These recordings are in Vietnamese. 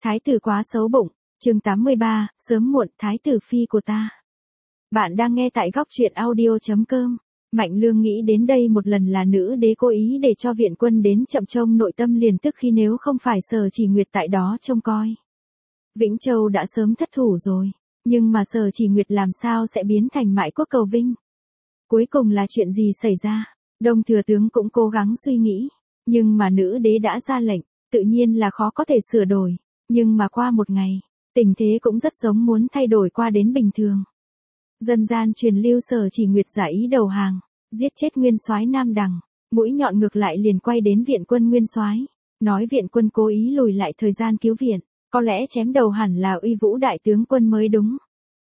Thái tử quá xấu bụng, chương 83, sớm muộn thái tử phi của ta. Bạn đang nghe tại góc truyện audio.com. Mạnh Lương nghĩ đến đây một lần là nữ đế cố ý để cho viện quân đến chậm trông nội tâm liền tức khi nếu không phải Sở Chỉ Nguyệt tại đó trông coi. Vĩnh Châu đã sớm thất thủ rồi, nhưng mà Sở Chỉ Nguyệt làm sao sẽ biến thành mại quốc cầu vinh? Cuối cùng là chuyện gì xảy ra? Đông thừa tướng cũng cố gắng suy nghĩ, nhưng mà nữ đế đã ra lệnh, tự nhiên là khó có thể sửa đổi. Nhưng mà qua một ngày, tình thế cũng rất giống muốn thay đổi qua đến bình thường. Dân gian truyền lưu Sở Chỉ Nguyệt giả ý đầu hàng, giết chết nguyên soái Nam Đằng, mũi nhọn ngược lại liền quay đến viện quân nguyên soái, nói viện quân cố ý lùi lại thời gian cứu viện, có lẽ chém đầu hẳn là Uy Vũ đại tướng quân mới đúng.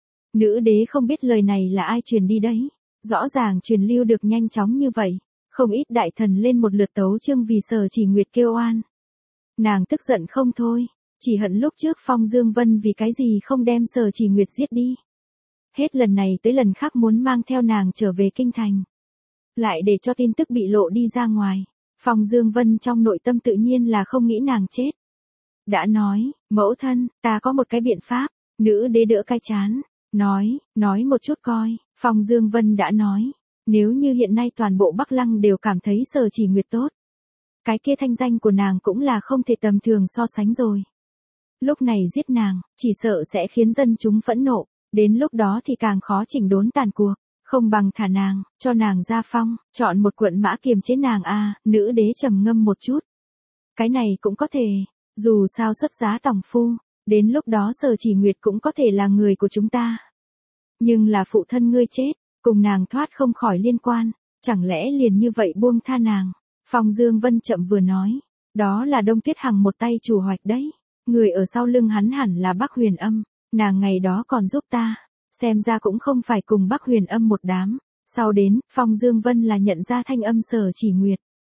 Nữ đế không biết lời này là ai truyền đi đấy, rõ ràng truyền lưu được nhanh chóng như vậy, không ít đại thần lên một lượt tấu chương vì Sở Chỉ Nguyệt kêu oan. Nàng tức giận không thôi, chỉ hận lúc trước Phong Dương Vân vì cái gì không đem Sở Chỉ Nguyệt giết đi. Hết lần này tới lần khác muốn mang theo nàng trở về kinh thành. Lại để cho tin tức bị lộ đi ra ngoài, Phong Dương Vân trong nội tâm tự nhiên là không nghĩ nàng chết. Đã nói, mẫu thân, ta có một cái biện pháp, nữ đế đỡ cái chán, nói một chút coi, Phong Dương Vân đã nói, nếu như hiện nay toàn bộ Bắc Lăng đều cảm thấy Sở Chỉ Nguyệt tốt, cái kia thanh danh của nàng cũng là không thể tầm thường so sánh rồi. Lúc này giết nàng, chỉ sợ sẽ khiến dân chúng phẫn nộ, đến lúc đó thì càng khó chỉnh đốn tàn cuộc, không bằng thả nàng, cho nàng ra phong, chọn một quận mã kiềm chế nàng a. Nữ đế trầm ngâm một chút. Cái này cũng có thể, dù sao xuất giá tòng phu, đến lúc đó Sở Chỉ Nguyệt cũng có thể là người của chúng ta. Nhưng là phụ thân ngươi chết, cùng nàng thoát không khỏi liên quan, chẳng lẽ liền như vậy buông tha nàng? Phong Dương Vân chậm vừa nói, đó là Đông Tuyết Hằng một tay chủ hoạch đấy, người ở sau lưng hắn hẳn là Bắc Huyền Âm, nàng ngày đó còn giúp ta, xem ra cũng không phải cùng Bắc Huyền Âm một đám. Sau đến, Phong Dương Vân là nhận ra thanh âm Sở Chỉ Nguyệt.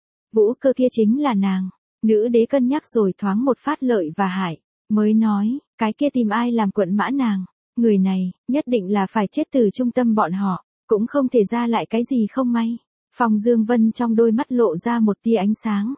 Vũ Cơ kia chính là nàng. Nữ đế cân nhắc rồi thoáng một phát lợi và hại, mới nói, cái kia tìm ai làm quận mã nàng, người này, nhất định là phải chết từ trung tâm bọn họ, cũng không thể ra lại cái gì không may. Phong Dương Vân trong đôi mắt lộ ra một tia ánh sáng.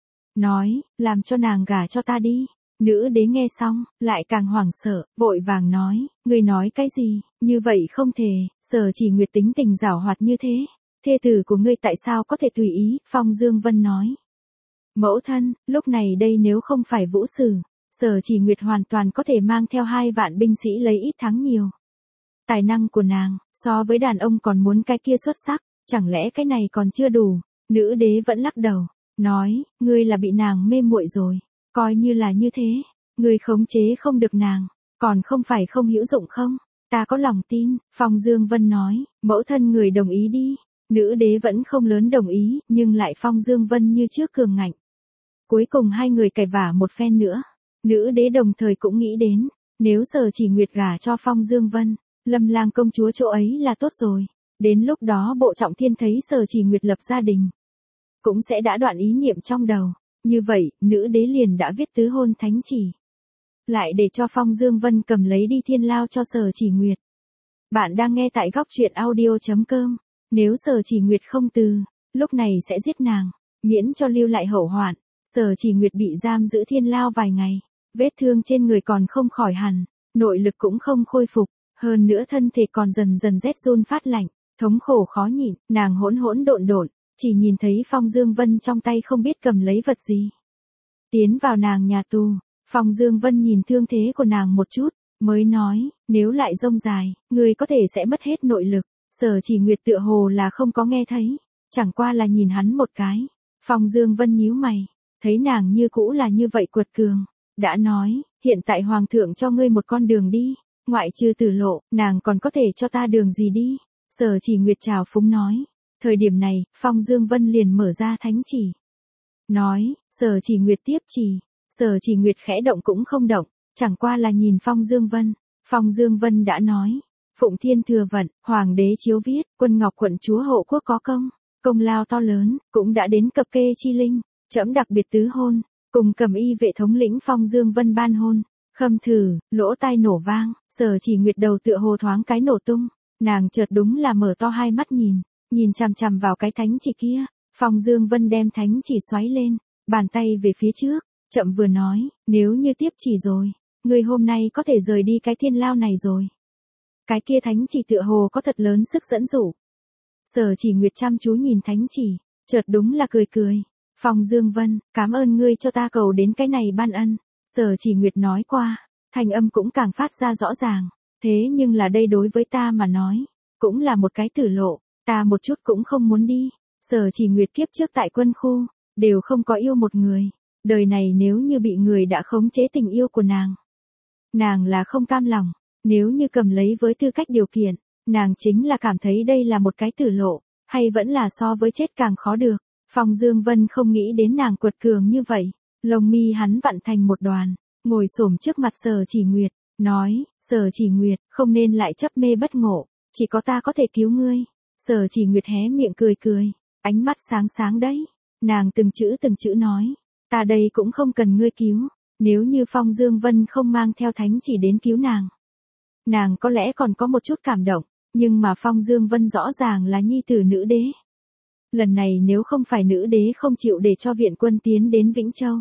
Nói, làm cho nàng gả cho ta đi. Nữ đế nghe xong, lại càng hoảng sợ, vội vàng nói, ngươi nói cái gì, như vậy không thể, Sở Chỉ Nguyệt tính tình giảo hoạt như thế, thê tử của ngươi tại sao có thể tùy ý, Phong Dương Vân nói. Mẫu thân, lúc này đây nếu không phải Vũ Sử, Sở Chỉ Nguyệt hoàn toàn có thể mang theo 2 vạn binh sĩ lấy ít thắng nhiều. Tài năng của nàng, so với đàn ông còn muốn cái kia xuất sắc, chẳng lẽ cái này còn chưa đủ, nữ đế vẫn lắc đầu, nói, ngươi là bị nàng mê muội rồi. Coi như là như thế, người khống chế không được nàng, còn không phải không hữu dụng không? Ta có lòng tin, Phong Dương Vân nói, mẫu thân người đồng ý đi. Nữ đế vẫn không lớn đồng ý, nhưng lại Phong Dương Vân như trước cường ngạnh. Cuối cùng hai người cãi vả một phen nữa, nữ đế đồng thời cũng nghĩ đến, nếu Sở Chỉ Nguyệt gả cho Phong Dương Vân, Lâm Lang công chúa chỗ ấy là tốt rồi. Đến lúc đó Bộ Trọng Thiên thấy Sở Chỉ Nguyệt lập gia đình, cũng sẽ đã đoạn ý niệm trong đầu. Như vậy, nữ đế liền đã viết tứ hôn thánh chỉ. Lại để cho Phong Dương Vân cầm lấy đi thiên lao cho Sở Chỉ Nguyệt. Bạn đang nghe tại góc truyện audio.com. Nếu Sở Chỉ Nguyệt không từ, lúc này sẽ giết nàng, miễn cho lưu lại hậu hoạn. Sở Chỉ Nguyệt bị giam giữ thiên lao vài ngày, vết thương trên người còn không khỏi hẳn, nội lực cũng không khôi phục, hơn nữa thân thể còn dần dần rét run phát lạnh, thống khổ khó nhịn, nàng hỗn hỗn độn độn. Chỉ nhìn thấy Phong Dương Vân trong tay không biết cầm lấy vật gì. Tiến vào nàng nhà tù, Phong Dương Vân nhìn thương thế của nàng một chút, mới nói, nếu lại rông dài, người có thể sẽ mất hết nội lực. Sở Chỉ Nguyệt tựa hồ là không có nghe thấy, chẳng qua là nhìn hắn một cái. Phong Dương Vân nhíu mày, thấy nàng như cũ là như vậy quật cường. Đã nói, hiện tại Hoàng thượng cho ngươi một con đường đi, ngoại trừ Tử Lộ, nàng còn có thể cho ta đường gì đi. Sở Chỉ Nguyệt trào phúng nói. Thời điểm này, Phong Dương Vân liền mở ra thánh chỉ. Nói, Sở Chỉ Nguyệt tiếp chỉ. Sở Chỉ Nguyệt khẽ động cũng không động, chẳng qua là nhìn Phong Dương Vân. Phong Dương Vân đã nói, Phụng Thiên thừa vận, Hoàng đế chiếu viết, Quân Ngọc quận chúa hộ quốc có công lao to lớn, cũng đã đến cập kê chi linh, trẫm đặc biệt tứ hôn, cùng Cầm Y vệ thống lĩnh Phong Dương Vân ban hôn. Khâm thử, lỗ tai nổ vang, Sở Chỉ Nguyệt đầu tựa hồ thoáng cái nổ tung, nàng chợt đúng là mở to hai mắt nhìn chằm chằm vào cái thánh chỉ kia. Phong Dương Vân đem thánh chỉ xoáy lên, bàn tay về phía trước, chậm vừa nói, nếu như tiếp chỉ rồi, ngươi hôm nay có thể rời đi cái thiên lao này rồi. Cái kia thánh chỉ tựa hồ có thật lớn sức dẫn dụ. Sở Chỉ Nguyệt chăm chú nhìn thánh chỉ, chợt đúng là cười cười. Phong Dương Vân, cảm ơn ngươi cho ta cầu đến cái này ban ân. Sở Chỉ Nguyệt nói qua, thanh âm cũng càng phát ra rõ ràng. Thế nhưng là đây đối với ta mà nói, cũng là một cái tử lộ, ta một chút cũng không muốn đi. Sở Chỉ Nguyệt kiếp trước tại quân khu, đều không có yêu một người. Đời này nếu như bị người đã khống chế tình yêu của nàng là không cam lòng. Nếu như cầm lấy với tư cách điều kiện, nàng chính là cảm thấy đây là một cái tử lộ, hay vẫn là so với chết càng khó được. Phong Dương Vân không nghĩ đến nàng quật cường như vậy, lông mi hắn vặn thành một đoàn, ngồi xổm trước mặt Sở Chỉ Nguyệt, nói, Sở Chỉ Nguyệt, không nên lại chấp mê bất ngộ, chỉ có ta có thể cứu ngươi. Sở Chỉ Nguyệt hé miệng cười cười, ánh mắt sáng sáng đấy, nàng từng chữ nói, ta đây cũng không cần ngươi cứu, nếu như Phong Dương Vân không mang theo thánh chỉ đến cứu nàng có lẽ còn có một chút cảm động, nhưng mà Phong Dương Vân rõ ràng là nhi tử nữ đế. Lần này nếu không phải nữ đế không chịu để cho viện quân tiến đến Vĩnh Châu,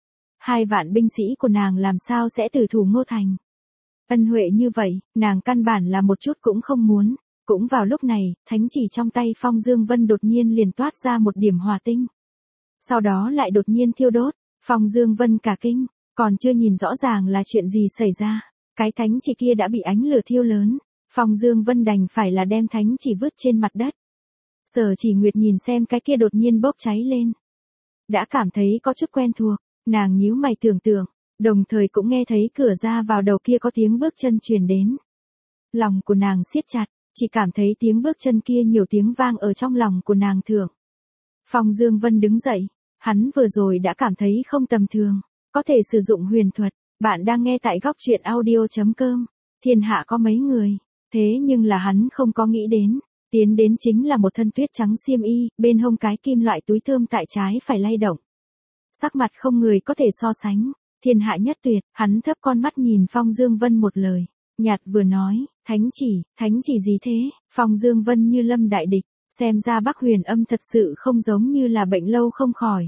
2 vạn binh sĩ của nàng làm sao sẽ tử thủ Ngô Thành. Ân huệ như vậy, nàng căn bản là một chút cũng không muốn. Cũng vào lúc này, thánh chỉ trong tay Phong Dương Vân đột nhiên liền toát ra một điểm hỏa tinh. Sau đó lại đột nhiên thiêu đốt, Phong Dương Vân cả kinh, còn chưa nhìn rõ ràng là chuyện gì xảy ra. Cái thánh chỉ kia đã bị ánh lửa thiêu lớn, Phong Dương Vân đành phải là đem thánh chỉ vứt trên mặt đất. Sở Chỉ Nguyệt nhìn xem cái kia đột nhiên bốc cháy lên, đã cảm thấy có chút quen thuộc, nàng nhíu mày tưởng tượng, đồng thời cũng nghe thấy cửa ra vào đầu kia có tiếng bước chân truyền đến. Lòng của nàng siết chặt, chỉ cảm thấy tiếng bước chân kia nhiều tiếng vang ở trong lòng của nàng thượng. Phong Dương Vân đứng dậy, hắn vừa rồi đã cảm thấy không tầm thường, có thể sử dụng huyền thuật. Bạn đang nghe tại góc truyện audio.com. Thiên hạ có mấy người, thế nhưng là hắn không có nghĩ đến, tiến đến chính là một thân tuyết trắng xiêm y, bên hông cái kim loại túi thơm tại trái phải lay động. Sắc mặt không người có thể so sánh, thiên hạ nhất tuyệt, hắn thấp con mắt nhìn Phong Dương Vân một lời, nhạt vừa nói, thánh chỉ gì thế? Phong Dương Vân như lâm đại địch, xem ra Bắc Huyền Âm thật sự không giống như là bệnh lâu không khỏi.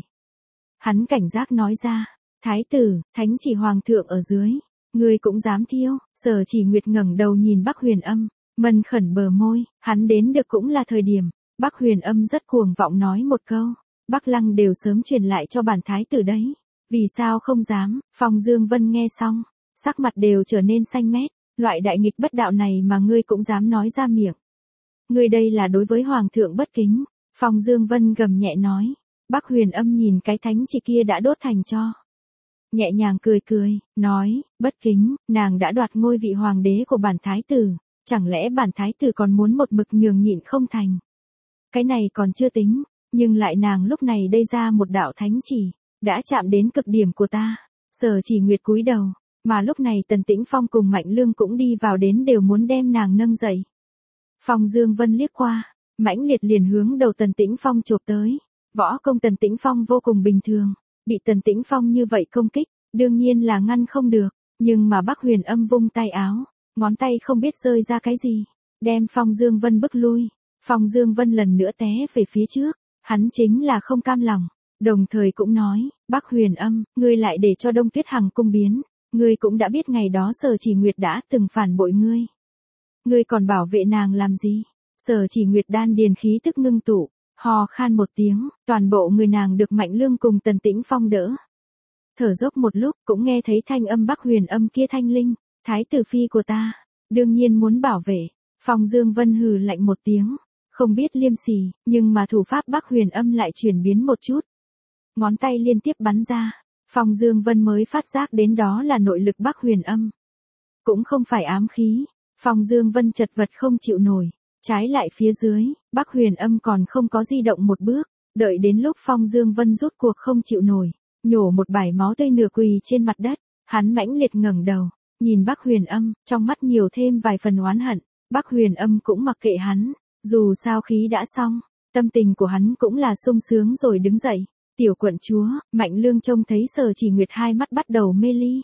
Hắn cảnh giác nói ra, thái tử, thánh chỉ hoàng thượng ở dưới, ngươi cũng dám thiêu. Sở Chỉ Nguyệt ngẩng đầu nhìn Bắc Huyền Âm, mân khẩn bờ môi, hắn đến được cũng là thời điểm. Bắc Huyền Âm rất cuồng vọng nói một câu, Bắc Lăng đều sớm truyền lại cho bản thái tử đấy, vì sao không dám? Phong Dương Vân nghe xong, sắc mặt đều trở nên xanh mét, loại đại nghịch bất đạo này mà ngươi cũng dám nói ra miệng. Ngươi đây là đối với hoàng thượng bất kính. Phong Dương Vân gầm nhẹ nói. Bắc Huyền Âm nhìn cái thánh chỉ kia đã đốt thành tro, nhẹ nhàng cười cười, nói, bất kính, nàng đã đoạt ngôi vị hoàng đế của bản thái tử, chẳng lẽ bản thái tử còn muốn một mực nhường nhịn không thành? Cái này còn chưa tính, nhưng lại nàng lúc này đây ra một đạo thánh chỉ, đã chạm đến cực điểm của ta. Sở Chỉ Nguyệt cúi đầu, mà lúc này Tần Tĩnh Phong cùng Mạnh Lương cũng đi vào đến đều muốn đem nàng nâng dậy. Phong Dương Vân liếc qua, mãnh liệt liền hướng đầu Tần Tĩnh Phong chộp tới. Võ công Tần Tĩnh Phong vô cùng bình thường, bị Tần Tĩnh Phong như vậy công kích, đương nhiên là ngăn không được, nhưng mà Bắc Huyền Âm vung tay áo, ngón tay không biết rơi ra cái gì, đem Phong Dương Vân bức lui. Phong Dương Vân lần nữa té về phía trước, hắn chính là không cam lòng, đồng thời cũng nói, Bắc Huyền Âm, ngươi lại để cho Đông Tuyết Hằng cung biến, ngươi cũng đã biết ngày đó Sở Chỉ Nguyệt đã từng phản bội ngươi. Ngươi còn bảo vệ nàng làm gì? Sở Chỉ Nguyệt đan điền khí tức ngưng tụ, hò khan một tiếng, toàn bộ người nàng được Mạnh Lương cùng Tần Tĩnh Phong đỡ. Thở dốc một lúc, cũng nghe thấy thanh âm Bắc Huyền Âm kia thanh linh, thái tử phi của ta, đương nhiên muốn bảo vệ. Phong Dương Vân hừ lạnh một tiếng, không biết liêm sỉ, nhưng mà thủ pháp Bắc Huyền Âm lại chuyển biến một chút. Ngón tay liên tiếp bắn ra, Phong Dương Vân mới phát giác đến đó là nội lực Bắc Huyền Âm, cũng không phải ám khí. Phong Dương Vân chật vật không chịu nổi, trái lại phía dưới, Bắc Huyền Âm còn không có di động một bước, đợi đến lúc Phong Dương Vân rút cuộc không chịu nổi, nhổ một bãi máu tươi nửa quỳ trên mặt đất, hắn mãnh liệt ngẩng đầu, nhìn Bắc Huyền Âm, trong mắt nhiều thêm vài phần oán hận. Bắc Huyền Âm cũng mặc kệ hắn, dù sao khí đã xong, tâm tình của hắn cũng là sung sướng rồi đứng dậy. Tiểu quận chúa, Mạnh Lương trông thấy Sở Chỉ Nguyệt hai mắt bắt đầu mê ly,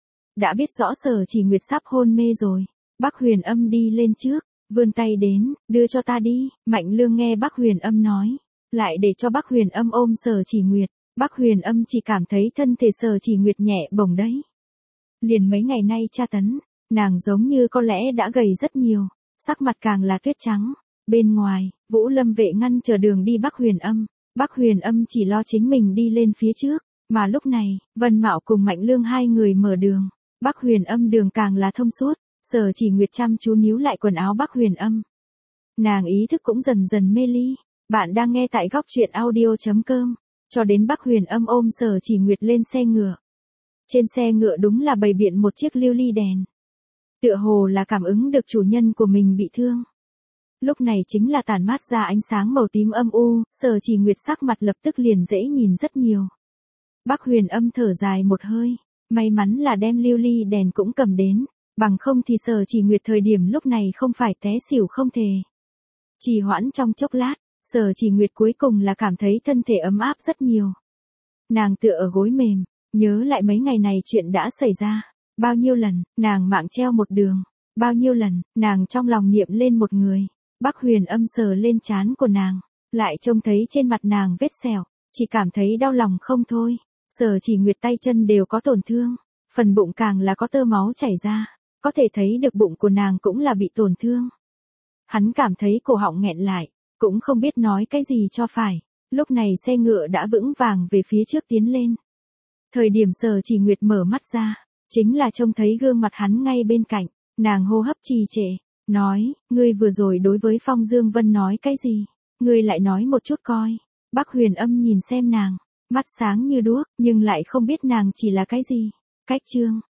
đã biết rõ Sở Chỉ Nguyệt sắp hôn mê rồi. Bắc Huyền Âm đi lên trước, vươn tay đến, đưa cho ta đi. Mạnh Lương nghe Bắc Huyền Âm nói, lại để cho Bắc Huyền Âm ôm Sở Chỉ Nguyệt. Bác Huyền Âm chỉ cảm thấy thân thể Sở Chỉ Nguyệt nhẹ bổng đấy. Liền mấy ngày nay tra tấn, nàng giống như có lẽ đã gầy rất nhiều, sắc mặt càng là tuyết trắng. Bên ngoài, Vũ Lâm vệ ngăn chờ đường đi Bác Huyền Âm. Bác Huyền Âm chỉ lo chính mình đi lên phía trước, mà lúc này, Vân Mạo cùng Mạnh Lương hai người mở đường. Bác Huyền Âm đường càng là thông suốt, Sở Chỉ Nguyệt chăm chú níu lại quần áo Bác Huyền Âm. Nàng ý thức cũng dần dần mê ly. Bạn đang nghe tại góc truyện audio.com. Cho đến Bác Huyền Âm ôm Sở Chỉ Nguyệt lên xe ngựa. Trên xe ngựa đúng là bày biện một chiếc lưu ly đèn. Tựa hồ là cảm ứng được chủ nhân của mình bị thương. Lúc này chính là tản mát ra ánh sáng màu tím âm u, Sở Chỉ Nguyệt sắc mặt lập tức liền dễ nhìn rất nhiều. Bác Huyền Âm thở dài một hơi, may mắn là đem lưu ly đèn cũng cầm đến, bằng không thì Sở Chỉ Nguyệt thời điểm lúc này không phải té xỉu không thề. Trì hoãn trong chốc lát, Sở Chỉ Nguyệt cuối cùng là cảm thấy thân thể ấm áp rất nhiều. Nàng tựa ở gối mềm, nhớ lại mấy ngày này chuyện đã xảy ra, bao nhiêu lần, nàng mạng treo một đường, bao nhiêu lần, nàng trong lòng niệm lên một người. Bác Huyền Âm sờ lên trán của nàng, lại trông thấy trên mặt nàng vết sẹo, chỉ cảm thấy đau lòng không thôi. Sở Chỉ Nguyệt tay chân đều có tổn thương, phần bụng càng là có tơ máu chảy ra, có thể thấy được bụng của nàng cũng là bị tổn thương. Hắn cảm thấy cổ họng nghẹn lại, cũng không biết nói cái gì cho phải. Lúc này xe ngựa đã vững vàng về phía trước tiến lên. Thời điểm Sở Chỉ Nguyệt mở mắt ra, chính là trông thấy gương mặt hắn ngay bên cạnh, nàng hô hấp trì trệ, nói, ngươi vừa rồi đối với Phong Dương Vân nói cái gì? Ngươi lại nói một chút coi. Bác Huyền Âm nhìn xem nàng, mắt sáng như đuốc, nhưng lại không biết nàng chỉ là cái gì. Cách chương